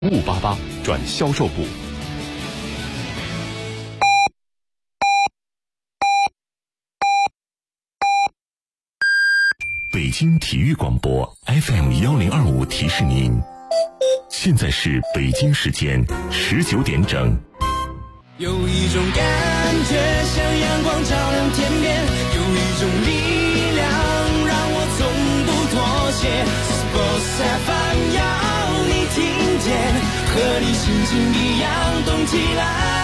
5588转销售部。北京体育广播 FM1025提示您，现在是北京时间19点整。 有一种感觉像阳光照亮天边，有一种力量让我从不妥协。Sports FM 要你听见，和你心情一样动起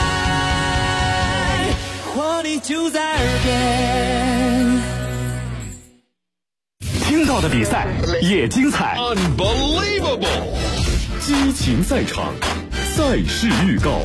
来，活力就在耳边。 听到的比赛也精彩 Unbelievable！ 激情赛场，赛事预告。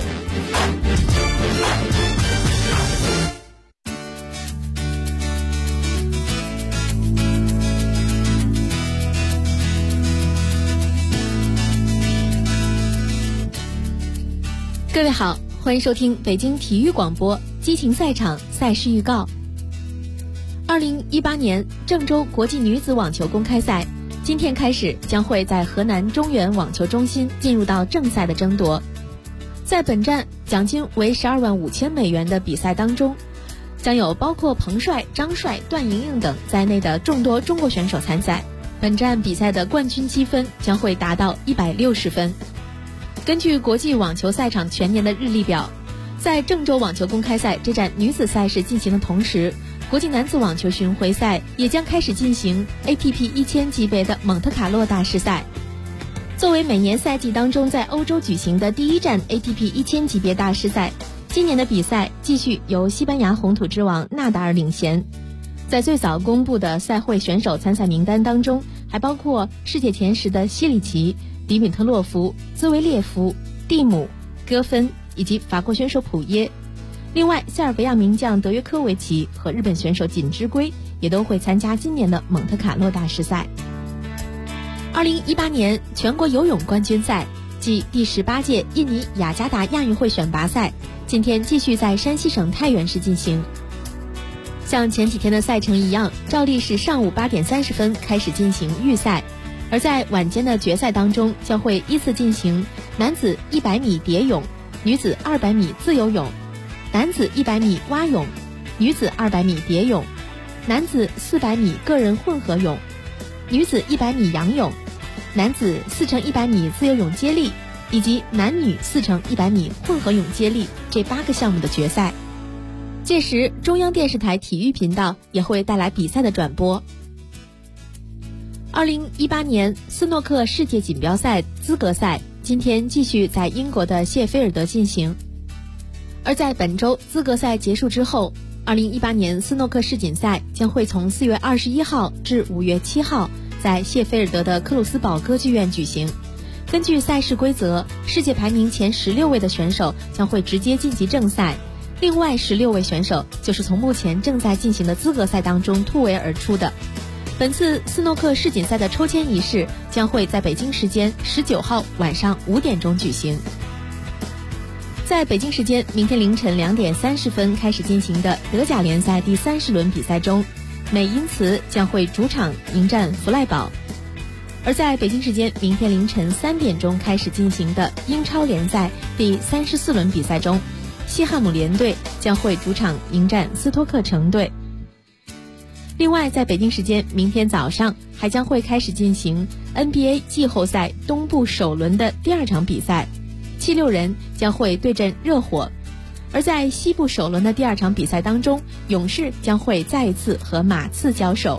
各位好，欢迎收听北京体育广播激情赛场赛事预告。2018年郑州国际女子网球公开赛今天开始将会在河南中原网球中心进入到正赛的争夺。在本站奖金为12万5千美元的比赛当中，将有包括彭帅、张帅、段莹莹等在内的众多中国选手参赛。本站比赛的冠军积分将会达到160分。根据国际网球赛场全年的日历表，在郑州网球公开赛这站女子赛事进行的同时，国际男子网球巡回赛也将开始进行 ATP 1000级别的蒙特卡洛大师赛。作为每年赛季当中在欧洲举行的第一站 ATP 1000级别大师赛，今年的比赛继续由西班牙红土之王纳达尔领衔。在最早公布的赛会选手参赛名单当中，还包括世界前10的西里奇、迪米特洛夫、兹维列夫、蒂姆、戈芬以及法国选手普耶。另外，塞尔维亚名将德约科维奇和日本选手锦织圭也都会参加今年的蒙特卡洛大师赛。2018年全国游泳冠军赛即第18届印尼雅加达亚运会选拔赛今天继续在山西省太原市进行。像前几天的赛程一样，照例是上午8点30分开始进行预赛，而在晚间的决赛当中将会依次进行男子100米蝶泳、女子200米自由泳、男子100米蛙泳、女子200米蝶泳、男子400米个人混合泳、女子100米仰泳、男子4×100米自由泳接力以及男女4×100米混合泳接力这8个项目的决赛。届时中央电视台体育频道也会带来比赛的转播。2018年斯诺克世界锦标赛资格赛今天继续在英国的谢菲尔德进行。而在本周资格赛结束之后，2018年斯诺克世锦赛将会从4月21号至5月7号在谢菲尔德的克鲁斯堡歌剧院举行。根据赛事规则，世界排名前16位的选手将会直接晋级正赛，另外16位选手就是从目前正在进行的资格赛当中突围而出的。本次斯诺克世锦赛的抽签仪式将会在北京时间19号晚上5点钟举行。在北京时间明天凌晨2点30分开始进行的德甲联赛第30轮比赛中，美因茨将会主场迎战弗赖堡。而在北京时间明天凌晨3点钟开始进行的英超联赛第34轮比赛中，西汉姆联队将会主场迎战斯托克城队。另外，在北京时间明天早上还将会开始进行 NBA 季后赛东部首轮的第2场比赛，76人将会对阵热火。而在西部首轮的第2场比赛当中，勇士将会再一次和马刺交手。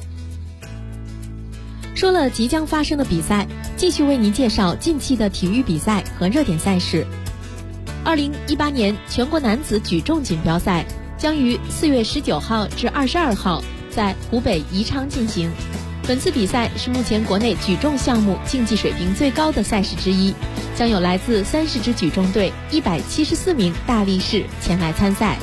说了即将发生的比赛，继续为您介绍近期的体育比赛和热点赛事。2018年全国男子举重锦标赛将于4月19号至22号在湖北宜昌进行。本次比赛是目前国内举重项目竞技水平最高的赛事之一，将有来自30支举重队174名大力士前来参赛。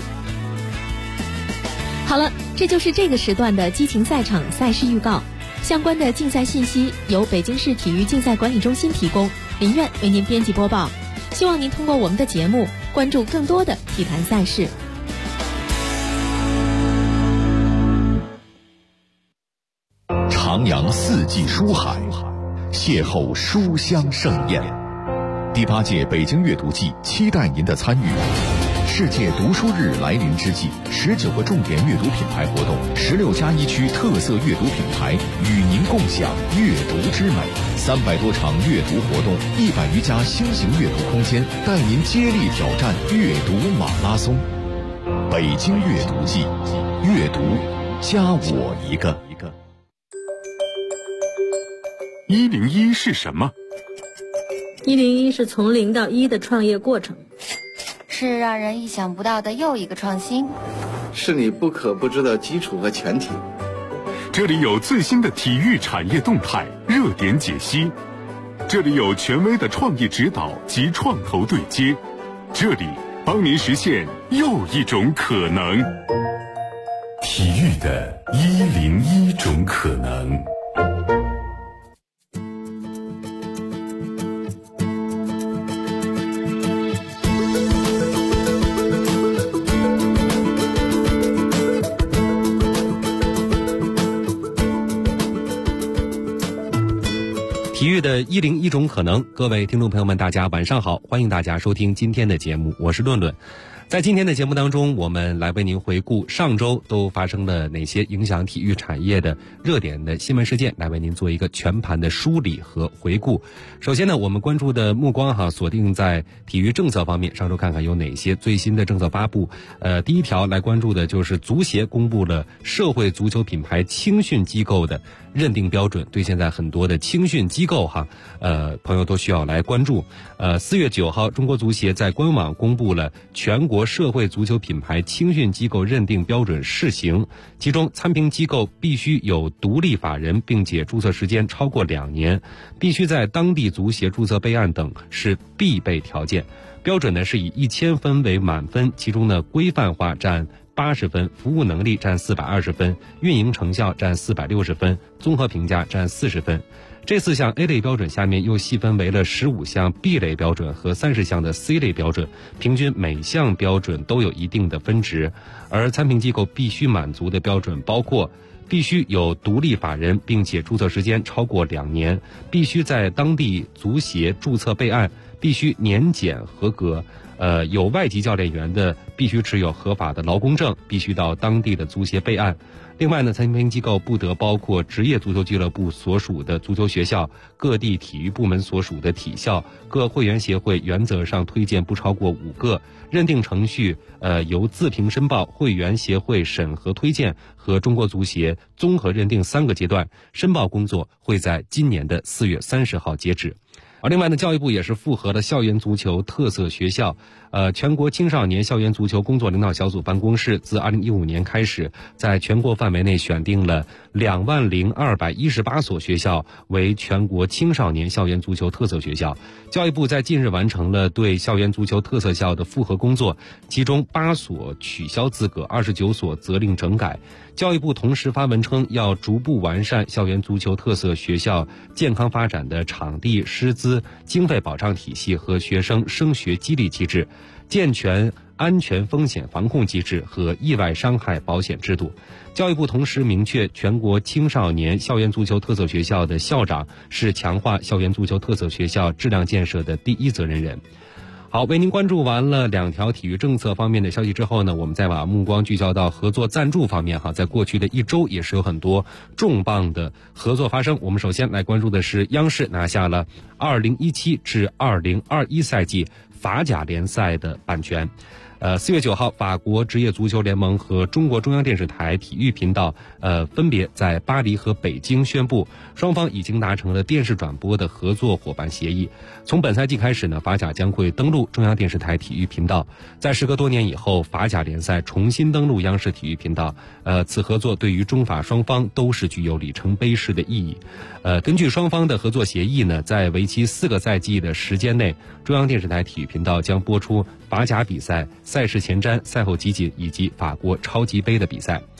好了，这就是这个时段的激情赛场赛事预告。相关的竞赛信息由北京市体育竞赛管理中心提供，林苑为您编辑播报。希望您通过我们的节目关注更多的体坛赛事。 徜徉四季书海，邂逅书香盛宴， 第8届北京阅读季期待您的参与。世界读书日来临之际，19个重点阅读品牌活动，16家一区特色阅读品牌与您共享阅读之美，300多场阅读活动，100余家新型阅读空间，带您接力挑战阅读马拉松。北京阅读季，阅读加我一个。 101是什么 ？101是从0到1的创业过程， 是让人意想不到的又一个创新， 是你不可不知的基础和前提。 这里有最新的体育产业动态热点解析，这里有权威的创意指导及创投对接，这里帮您实现又一种可能。体育的101种可能。 体育的101种可能，各位听众朋友们，大家晚上好，欢迎大家收听今天的节目，我是论论。在今天的节目当中，我们来为您回顾上周都发生了哪些影响体育产业的热点的新闻事件，来为您做一个全盘的梳理和回顾。首先呢，我们关注的目光锁定在体育政策方面，上周看看有哪些最新的政策发布。第一条来关注的就是足协公布了社会足球品牌青训机构的认定标准，对现在很多的青训机构朋友都需要来关注。4月9号，中国足协在官网公布了全国社会足球品牌青训机构认定标准试行，其中参评机构必须有独立法人，并且注册时间超过2年，必须在当地足协注册备案等是必备条件。标准呢是以1000分为满分，其中呢规范化占80分，服务能力占420分，运营成效占460分，综合评价占40分。这4项 A 类标准下面又细分为了15项 B 类标准和30项的 C 类标准，平均每项标准都有一定的分值。而参评机构必须满足的标准包括必须有独立法人，并且注册时间超过2年，必须在当地足协注册备案，必须年检合格，有外籍教练员的必须持有合法的劳工证，必须到当地的足协备案。另外呢，参评机构不得包括职业足球俱乐部所属的足球学校、各地体育部门所属的体校，各会员协会原则上推荐不超过5个。认定程序由自评申报、会员协会审核推荐和中国足协综合认定3个阶段，申报工作会在今年的4月30号截止。另外呢，教育部也是复核了校园足球特色学校。全国青少年校园足球工作领导小组办公室自2015年开始，在全国范围内选定了20218所学校为全国青少年校园足球特色学校。教育部在近日完成了对校园足球特色校的复核工作，其中8所取消资格，29所责令整改。教育部同时发文称，要逐步完善校园足球特色学校健康发展的场地、师资、经费保障体系和学生升学激励机制，健全安全风险防控机制和意外伤害保险制度。教育部同时明确，全国青少年校园足球特色学校的校长是强化校园足球特色学校质量建设的第一责任人。好，为您关注完了2条体育政策方面的消息之后呢，我们再把目光聚焦到合作赞助方面在过去的1周也是有很多重磅的合作发生。我们首先来关注的是央视拿下了2017至2021赛季法甲联赛的版权。4月9号，法国职业足球联盟和中国中央电视台体育频道分别在巴黎和北京宣布，双方已经达成了电视转播的合作伙伴协议。从本赛季开始呢，法甲将会登陆中央电视台体育频道。在时隔多年以后，法甲联赛重新登陆央视体育频道。此合作对于中法双方都是具有里程碑式的意义。根据双方的合作协议呢，在为期4个赛季的时间内，中央电视台体育频道将播出法甲比赛、赛事前瞻、赛后集锦以及法国超级杯的比赛。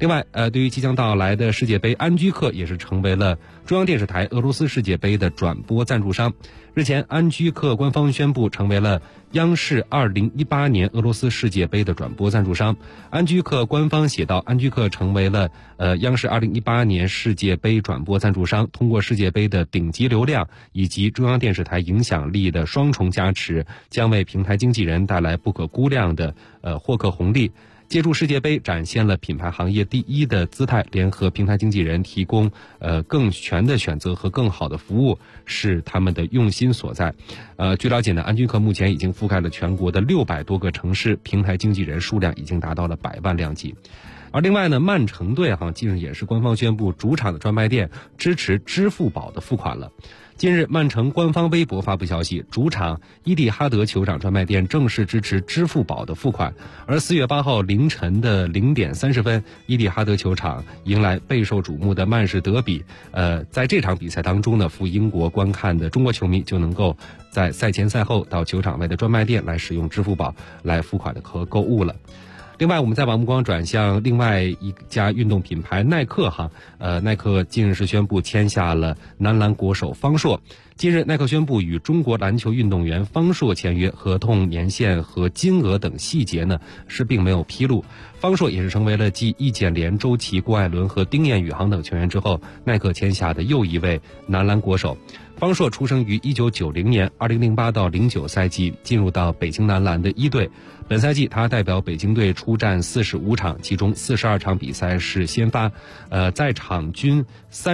另外，对于即将到来的世界杯，安居客也是成为了中央电视台俄罗斯世界杯的转播赞助商。日前，安居客官方宣布成为了央视2018年俄罗斯世界杯的转播赞助商。安居客官方写道，安居客成为了央视2018年世界杯转播赞助商，通过世界杯的顶级流量以及中央电视台影响力的双重加持，将为平台经纪人带来不可估量的获客红利。借助世界杯展现了品牌行业第一的姿态，联合平台经纪人提供更全的选择和更好的服务，是他们的用心所在。据了解呢，安居客目前已经覆盖了全国的600多个城市，平台经纪人数量已经达到了100万量级。而另外呢，曼城队近日也是官方宣布主场的专卖店支持支付宝的付款了。近日，曼城官方微博发布消息，主场伊蒂哈德球场专卖店正式支持支付宝的付款。而4月8号凌晨的0点30分，伊蒂哈德球场迎来备受瞩目的曼市德比。在这场比赛当中呢，赴英国观看的中国球迷就能够在赛前赛后到球场外的专卖店来使用支付宝来付款和购物了。另外，我们再把目光转向另外一家运动品牌耐克耐克近日是宣布签下了男篮国手方硕。近日，耐克宣布与中国篮球运动员方硕签约，合同年限和金额等细节呢是并没有披露。方硕也是成为了继易建联、周琦、郭艾伦和丁彦雨航等球员之后，耐克签下的又一位男篮国手。方硕出生于1990年，2008到09赛季进入到北京男篮的一队。本赛季他代表北京队出战45场，其中42场比赛是先发。在场均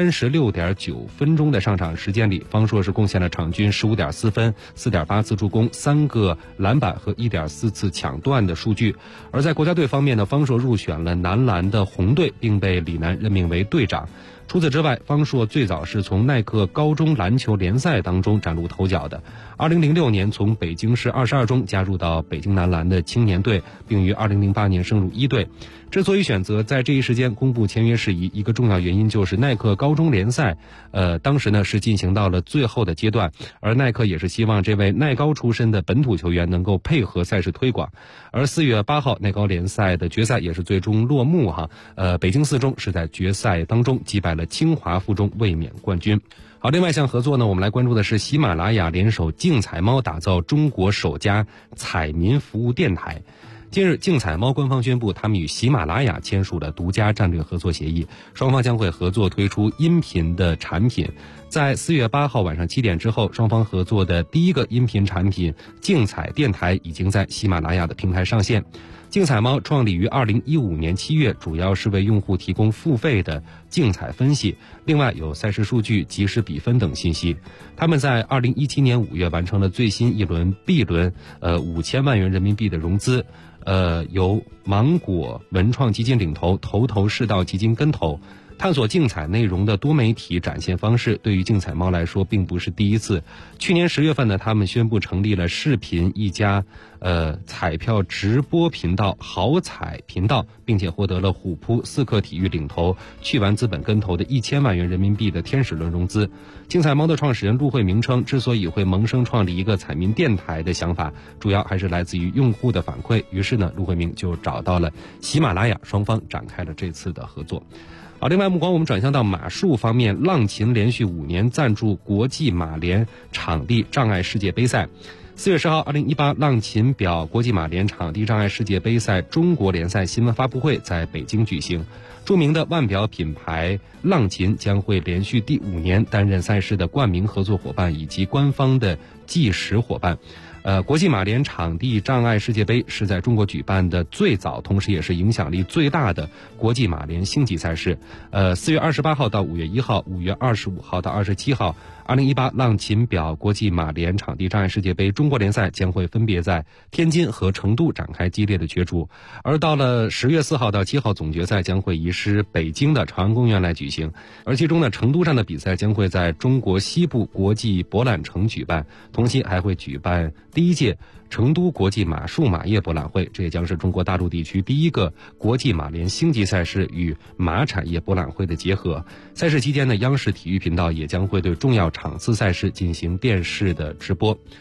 36.9分钟的上场时间里，方硕是贡献了场均15.4分、4.8次助攻、3个篮板和1.4次抢断的数据。而在国家队方面呢，方硕入选了男篮的红队，并被李楠任命为队长。除此之外，方硕最早是从耐克高中篮球联赛当中崭露头角的。2006年从北京市22中加入到北京男篮的青年队，并于2008年升入一队。之所以选择在这一时间公布签约事宜，一个重要原因就是耐克高中联赛当时呢是进行到了最后的阶段，而耐克也是希望这位耐高出身的本土球员能够配合赛事推广。而4月8号耐高联赛的决赛也是最终落幕北京四中是在决赛当中击败了清华附中，卫冕冠军。好，另外一项合作呢，我们来关注的是喜马拉雅联手竞彩猫打造中国首家彩民服务电台。近日，竞彩猫官方宣布，他们与喜马拉雅签署了独家战略合作协议，双方将会合作推出音频的产品。在4月8号晚上7点之后，双方合作的第一个音频产品竞彩电台已经在喜马拉雅的平台上线。竞彩猫创立于2015年7月，主要是为用户提供付费的竞彩分析，另外有赛事数据、即时比分等信息。他们在2017年5月完成了最新一轮 B 轮5000万元人民币的融资，由芒果文创基金领投，头头是道基金跟投。探索竞彩内容的多媒体展现方式，对于竞彩猫来说并不是第一次。去年10月份呢，他们宣布成立了视频一家彩票直播频道好彩频道，并且获得了虎扑、四克体育领投、趣玩资本跟投的1000万元人民币的天使轮融资。竞彩猫的创始人陆慧明称，之所以会萌生创立一个彩民电台的想法，主要还是来自于用户的反馈。于是呢，陆慧明就找到了喜马拉雅，双方展开了这次的合作。好，另外目光我们转向到马术方面，浪琴连续5年赞助国际马联场地障碍世界杯赛。4月10号，2018浪琴表国际马联场地障碍世界杯赛中国联赛新闻发布会在北京举行。著名的腕表品牌浪琴将会连续第5年担任赛事的冠名合作伙伴以及官方的计时伙伴。国际马联场地障碍世界杯是在中国举办的最早，同时也是影响力最大的国际马联星级赛事。4月28号到5月1号，5月25号到27号，2018浪琴表国际马联场地障碍世界杯中国联赛将会分别在天津和成都展开激烈的角逐。而到了10月4号到7号，总决赛将会移师北京的朝阳公园来举行。而其中呢，成都站的比赛将会在中国西部国际博览城举办，同期还会举办第1届成都国际马术马业博览会，这也将是中国大陆地区第一个国际马联星级赛事与马产业博览会的结合。赛事期间呢，央视体育频道也将会对重要场次赛事进行电视的直播。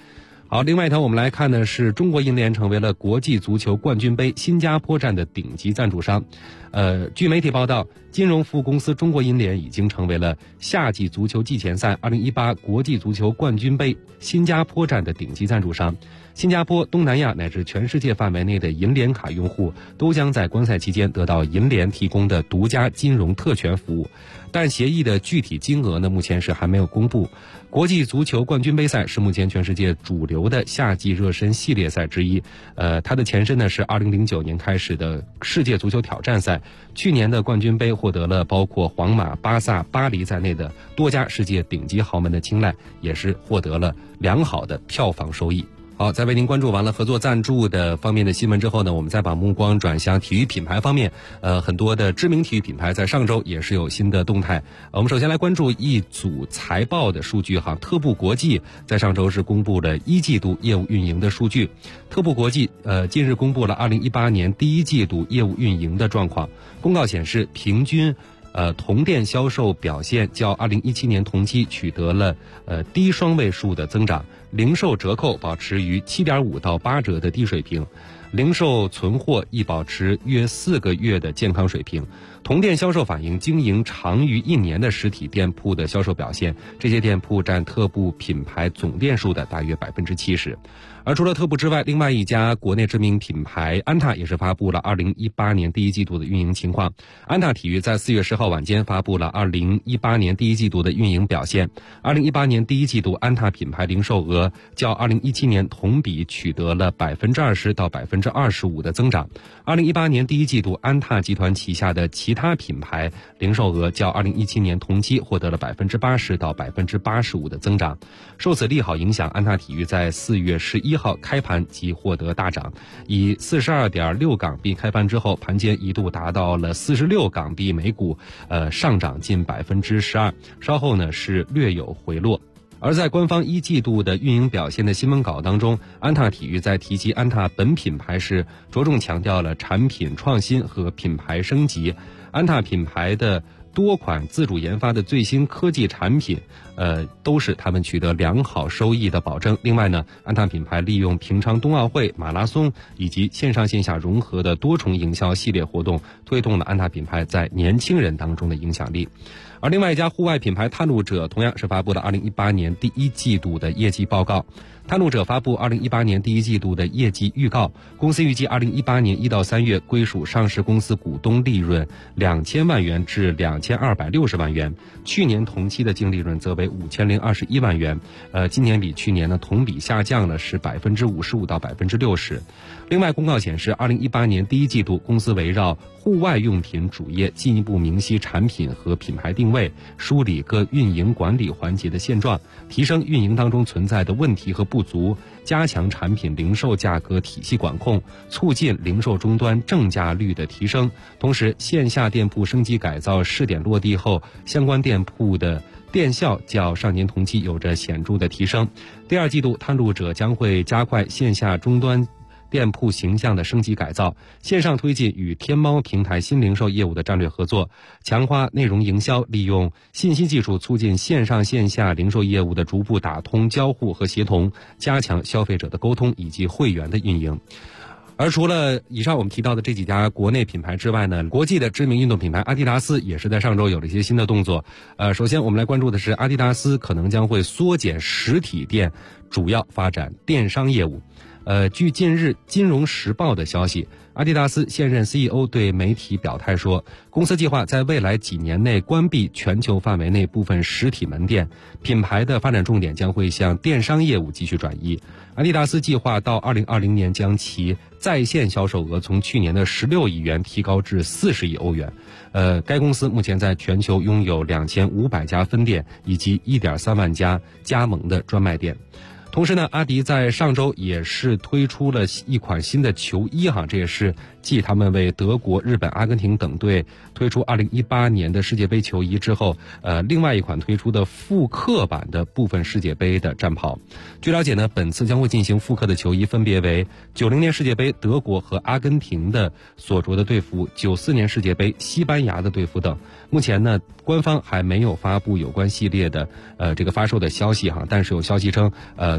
好，另外一条我们来看的是中国银联成为了国际足球冠军杯新加坡站的顶级赞助商。据媒体报道，金融服务公司中国银联已经成为了夏季足球季前赛2018国际足球冠军杯新加坡站的顶级赞助商。新加坡、东南亚乃至全世界范围内的银联卡用户都将在观赛期间得到银联提供的独家金融特权服务，但协议的具体金额呢，目前是还没有公布。国际足球冠军杯赛是目前全世界主流的夏季热身系列赛之一。它的前身呢是2009年开始的世界足球挑战赛。去年的冠军杯获得了包括皇马、巴萨、巴黎在内的多家世界顶级豪门的青睐，也是获得了良好的票房收益。好，在为您关注完了合作赞助的方面的新闻之后呢，我们再把目光转向体育品牌方面。很多的知名体育品牌在上周也是有新的动态。我们首先来关注一组财报的数据哈。特步国际在上周是公布了一季度业务运营的数据。特步国际近日公布了2018年第一季度业务运营的状况。公告显示，平均同店销售表现较2017年同期取得了低双位数的增长，零售折扣保持于7.5到8折的低水平，零售存货亦保持约4个月的健康水平。同店销售反映经营长于1年的实体店铺的销售表现，这些店铺占特步品牌总店数的大约70%。而除了特步之外，另外一家国内知名品牌安踏也是发布了2018年第一季度的运营情况。安踏体育在4月10号晚间发布了2018年第一季度的运营表现。2018年第一季度安踏品牌零售额较2017年同比取得了20%到25%的增长。2018年第一季度安踏集团旗下的其他品牌零售额较2017年同期获得了80%到85%的增长。受此利好影响，安踏体育在4月11号开盘即获得大涨，以42.6港币开盘之后，盘间一度达到了46港币每股，上涨近12%，稍后呢是略有回落。而在官方一季度的运营表现的新闻稿当中，安踏体育在提及安踏本品牌时，着重强调了产品创新和品牌升级。安踏品牌的多款自主研发的最新科技产品，都是他们取得良好收益的保证。另外呢，安踏品牌利用平昌冬奥会、马拉松以及线上线下融合的多重营销系列活动，推动了安踏品牌在年轻人当中的影响力。而另外一家户外品牌探路者同样是发布了2018年第一季度的业绩报告。探路者发布2018年第一季度的业绩预告，公司预计2018年1到3月归属上市公司股东利润2000万元至2260万元，去年同期的净利润则为5021万元。今年比去年呢同比下降了是55%到60%。另外，公告显示，2018年第一季度，公司围绕户外用品主业进一步明晰产品和品牌定位，梳理各运营管理环节的现状，提升运营当中存在的问题和不足，加强产品零售价格体系管控，促进零售终端正价率的提升。同时，线下店铺升级改造试点落地后，相关店铺的店效较上年同期有着显著的提升。第二季度，探路者将会加快线下终端店铺形象的升级改造，线上推进与天猫平台新零售业务的战略合作，强化内容营销，利用信息技术促进线上线下零售业务的逐步打通交互和协同，加强消费者的沟通以及会员的运营。而除了以上我们提到的这几家国内品牌之外呢，国际的知名运动品牌阿迪达斯也是在上周有了一些新的动作。首先我们来关注的是阿迪达斯可能将会缩减实体店，主要发展电商业务。据近日《金融时报》的消息，阿迪达斯现任 CEO 对媒体表态说，公司计划在未来几年内关闭全球范围内部分实体门店，品牌的发展重点将会向电商业务继续转移。阿迪达斯计划到2020年将其在线销售额从去年的16亿元提高至40亿欧元。该公司目前在全球拥有2500家分店以及1.3万家加盟的专卖店。同时呢，阿迪在上周也是推出了一款新的球衣哈，这也是继他们为德国、日本、阿根廷等队推出2018年的世界杯球衣之后，另外一款推出的复刻版的部分世界杯的战袍。据了解呢，本次将会进行复刻的球衣分别为90年世界杯德国和阿根廷的所着的队服、94年世界杯西班牙的队服等。目前呢，官方还没有发布有关系列的这个发售的消息哈，但是有消息称，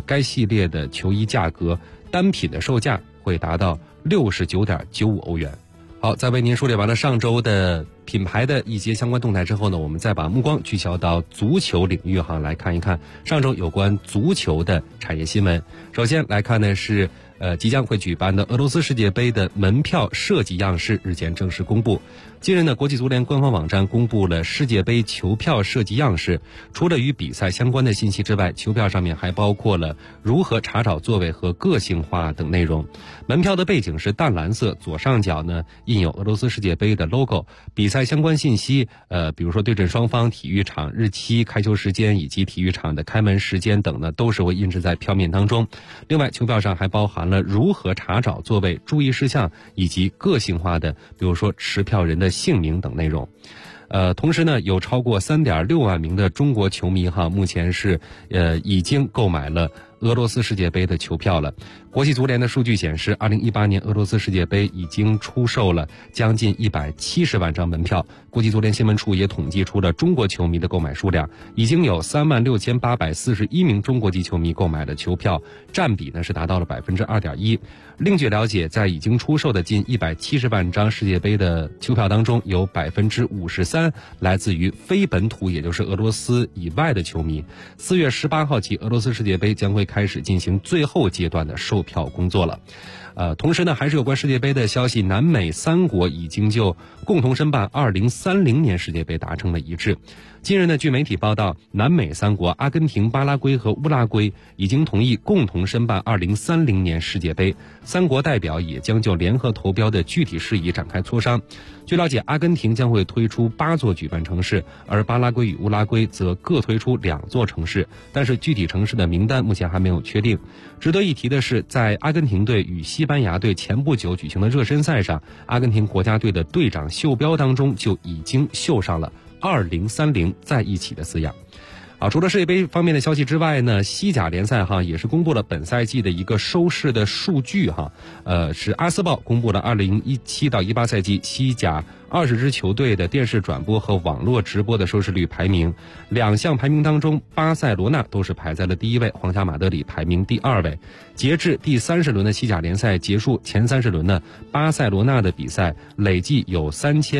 该系列的球衣价格单品的售价会达到69.95欧元。好，在为您梳理完了上周的品牌的一些相关动态之后呢，我们再把目光聚焦到足球领域来看一看上周有关足球的产业新闻。首先来看的是即将会举办的俄罗斯世界杯的门票设计样式日前正式公布。近日呢，国际足联官方网站公布了世界杯球票设计样式。除了与比赛相关的信息之外，球票上面还包括了如何查找座位和个性化等内容。门票的背景是淡蓝色，左上角呢印有俄罗斯世界杯的 logo。比赛相关信息比如说对阵双方、体育场日期、开球时间以及体育场的开门时间等呢，都是会印制在票面当中。另外，球票上还包含了如何查找座位、注意事项以及个性化的，比如说持票人的姓名等内容。同时呢，有超过3.6万名的中国球迷目前是已经购买了俄罗斯世界杯的球票了。国际足联的数据显示，2018年俄罗斯世界杯已经出售了将近170万张门票。国际足联新闻处也统计出了中国球迷的购买数量，已经有36841名中国籍球迷购买了球票，占比呢是达到了2.1%。另据了解，在已经出售的近170万张世界杯的球票当中，有53%来自于非本土，也就是俄罗斯以外的球迷。4月18号起，俄罗斯世界杯将会开始进行最后阶段的售票工作了。同时呢，还是有关世界杯的消息，南美3国已经就共同申办2030年世界杯达成了一致。近日呢，据媒体报道，南美3国阿根廷、巴拉圭和乌拉圭已经同意共同申办2030年世界杯，3国代表也将就联合投标的具体事宜展开磋商。据了解，阿根廷将会推出8座举办城市，而巴拉圭与乌拉圭则各推出2座城市，但是具体城市的名单目前还没有确定。值得一提的是，在阿根廷队与西班牙队前不久举行的热身赛上，阿根廷国家队的队长袖标当中就已经绣上了2030在一起的字样。除了世界杯方面的消息之外呢，西甲联赛也是公布了本赛季的一个收视的数据是阿斯报公布了2017到18赛季西甲20支球队的电视转播和网络直播的收视率排名。2项排名当中，巴塞罗那都是排在了第1位，皇家马德里排名第2位。截至第30轮的西甲联赛结束，前30轮呢，巴塞罗那的比赛累计有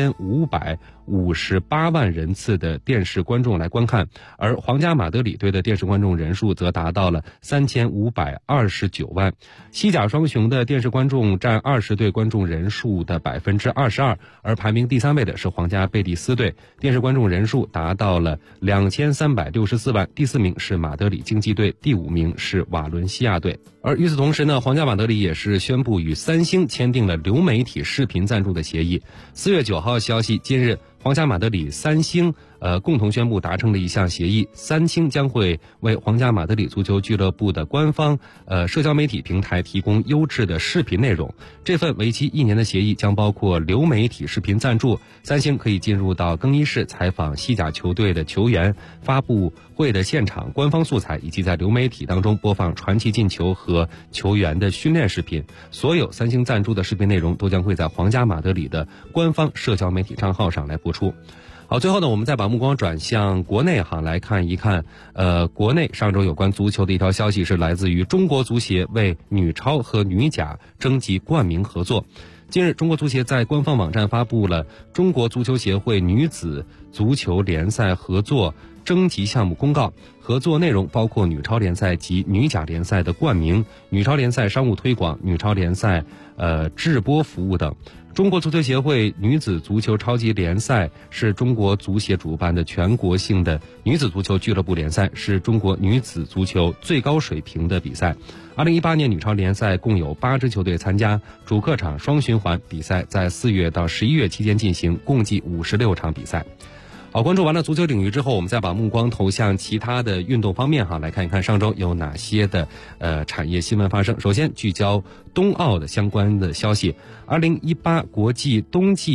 3558万人次的电视观众来观看，而皇家马德里队的电视观众人数则达到了3529万。西甲双雄的电视观众占20队观众人数的22%，而排名第3位的是皇家贝蒂斯队，电视观众人数达到了2364万。第4名是马德里竞技队，第5名是瓦伦西亚队。而与此同时呢，皇家马德里也是宣布与三星签订了流媒体视频赞助的协议。4月9号消息，今日皇家马德里、三星共同宣布达成了一项协议，三星将会为皇家马德里足球俱乐部的官方社交媒体平台提供优质的视频内容。这份为期1年的协议将包括流媒体视频赞助，三星可以进入到更衣室采访西甲球队的球员、发布会的现场官方素材，以及在流媒体当中播放传奇进球和球员的训练视频。所有三星赞助的视频内容都将会在皇家马德里的官方社交媒体账号上来播出。好，最后呢，我们再把目光转向国内来看一看，国内上周有关足球的一条消息是来自于中国足协为女超和女甲征集冠名合作。近日，中国足协在官方网站发布了中国足球协会女子足球联赛合作征集项目公告，合作内容包括女超联赛及女甲联赛的冠名、女超联赛商务推广、女超联赛制播服务等。中国足球协会女子足球超级联赛是中国足协主办的全国性的女子足球俱乐部联赛，是中国女子足球最高水平的比赛。2018年女超联赛共有8支球队参加，主客场双循环比赛在4月到11月期间进行，共计56场比赛。好，关注完了足球领域之后，我们再把目光投向其他的运动方面来看一看上周有哪些的产业新闻发生。首先聚焦冬奥的相关的消息。2018国际冬季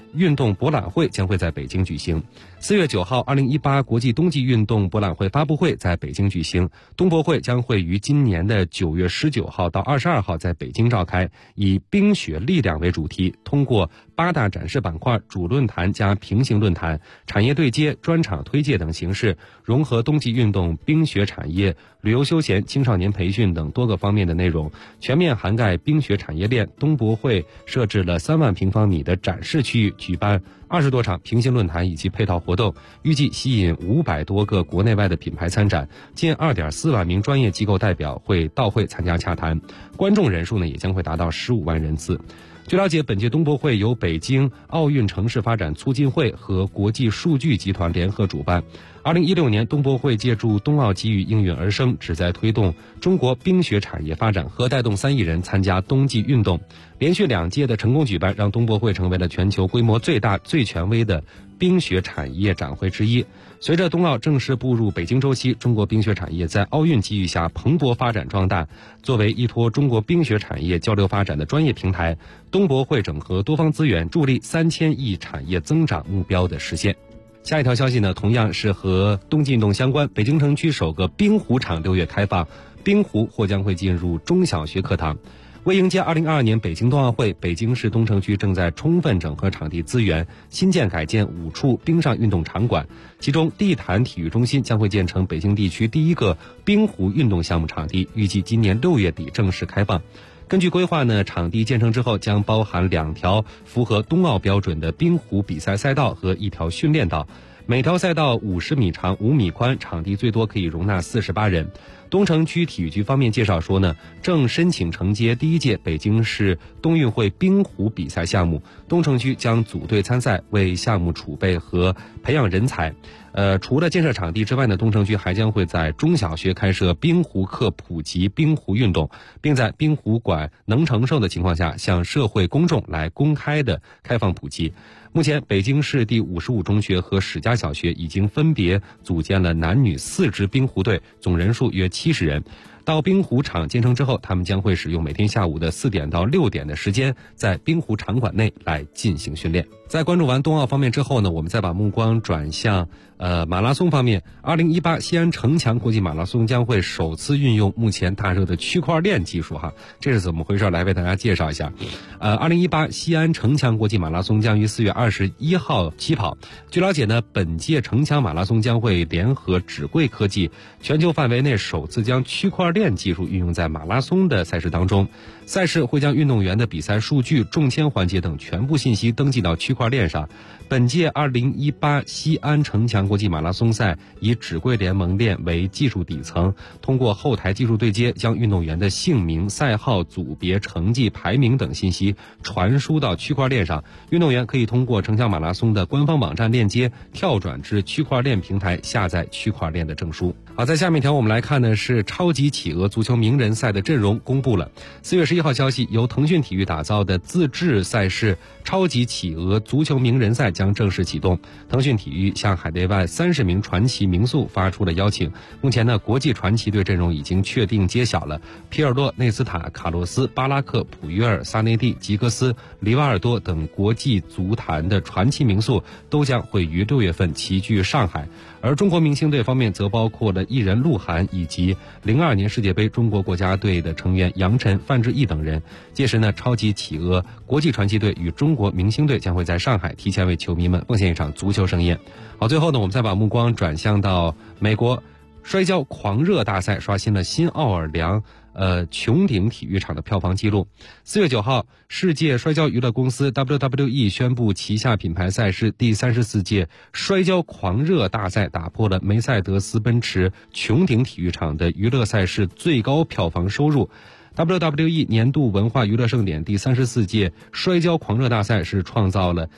运动博览会将会在北京举行。4月9号，2018国际冬季运动博览会发布会在北京举行。冬博会将会于今年的9月19号到22号在北京召开，以冰雪力量为主题，通过8大展示板块、主论坛加平行论坛、产业对接、专场推介等形式，融合冬季运动、冰雪产业、旅游休闲、青少年培训等多个方面的内容，全面涵盖冰雪产业链。冬博会设置了3万平方米的展示区域，举办20多场平行论坛以及配套活动，预计吸引500多个国内外的品牌参展，近2.4万名专业机构代表会到会参加洽谈，观众人数呢也将会达到15万人次。据了解，本届冬博会由北京奥运城市发展促进会和国际数据集团联合主办。2016年冬博会借助冬奥机遇应运而生，旨在推动中国冰雪产业发展和带动3亿人参加冬季运动。连续2届的成功举办，让冬博会成为了全球规模最大、最权威的冰雪产业展会之一。随着冬奥正式步入北京周期，中国冰雪产业在奥运机遇下蓬勃发展壮大。作为依托中国冰雪产业交流发展的专业平台，冬博会整合多方资源，助力3000亿产业增长目标的实现。下一条消息呢，同样是和冬季运动相关。北京城区首个冰壶场6月开放，冰壶或将会进入中小学课堂。为迎接2022年北京冬奥会，北京市东城区正在充分整合场地资源，新建改建5处冰上运动场馆，其中地坛体育中心将会建成北京地区第一个冰壶运动项目场地，预计今年6月底正式开放。根据规划呢，场地建成之后将包含2条符合冬奥标准的冰壶比赛赛道和1条训练道，每条赛道50米长、5米宽，场地最多可以容纳48人。东城区体育局方面介绍说呢，正申请承接第1届北京市冬运会冰壶比赛项目，东城区将组队参赛，为项目储备和培养人才。除了建设场地之外呢，东城区还将会在中小学开设冰壶课，普及冰壶运动，并在冰壶馆能承受的情况下，向社会公众来公开的开放普及。目前，北京市第55中学和史家小学已经分别组建了男女4支冰壶队，总人数约70人。到冰壶场建成之后，他们将会使用每天下午的4点到6点的时间，在冰壶场馆内来进行训练。在关注完冬奥方面之后呢，我们再把目光转向马拉松方面。2018西安城墙国际马拉松将会首次运用目前大热的区块链技术哈，这是怎么回事？来为大家介绍一下。2018西安城墙国际马拉松将于4月21号起跑。据了解呢，本届城墙马拉松将会联合纸贵科技，全球范围内首次将区块链技术运用在马拉松的赛事当中。赛事会将运动员的比赛数据、中签环节等全部信息登记到区块链上。本届2018西安城墙国际马拉松赛以纸贵联盟链为技术底层，通过后台技术对接，将运动员的姓名、赛号、组别、成绩、排名等信息传输到区块链上。运动员可以通过城墙马拉松的官方网站链接跳转至区块链平台，下载区块链的证书。好，在下面一条我们来看的是超级企鹅足球名人赛的阵容公布了。4月11号消息，由腾讯体育打造的自制赛事超级企鹅足球名人赛将正式启动。腾讯体育向海内外30名传奇名宿发出了邀请。目前呢，国际传奇队阵容已经确定揭晓了，皮尔洛、内斯塔、卡洛斯、巴拉克、普约尔、萨内蒂、吉格斯、里瓦尔多等国际足坛的传奇名宿都将会于6月份齐聚上海。而中国明星队方面则包括了艺人鹿晗以及02年世界杯中国国家队的成员杨晨、范志毅等人。届时呢，超级企鹅国际传奇队与中国明星队将会在上海提前为球迷们奉献一场足球盛宴。好，最后呢，我们再把目光转向到美国摔跤狂热大赛，刷新了新奥尔良穹顶体育场的票房纪录。4月9号，世界摔跤娱乐公司 WWE 宣布旗下品牌赛事第34届摔跤狂热大赛打破了梅赛德斯奔驰穹顶体育场的娱乐赛事最高票房收入。WWE 年度文化娱乐盛典第34届摔跤狂热大赛是创造了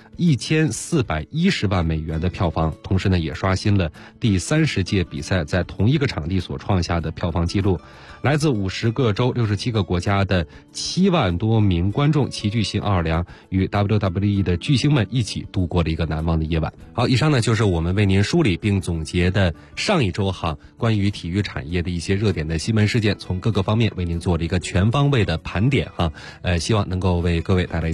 1410万美元的票房，同时呢也刷新了第30届比赛在同一个场地所创下的票房纪录。来自50个州、67个国家的7万多名观众齐聚新奥尔良，与 WWE 的巨星们一起度过了一个难忘的夜晚。好，以上呢就是我们为您梳理并总结的上一周关于体育产业的一些热点的新闻事件，从各个方面为您做了一个全方位的盘点希望能够为各位带来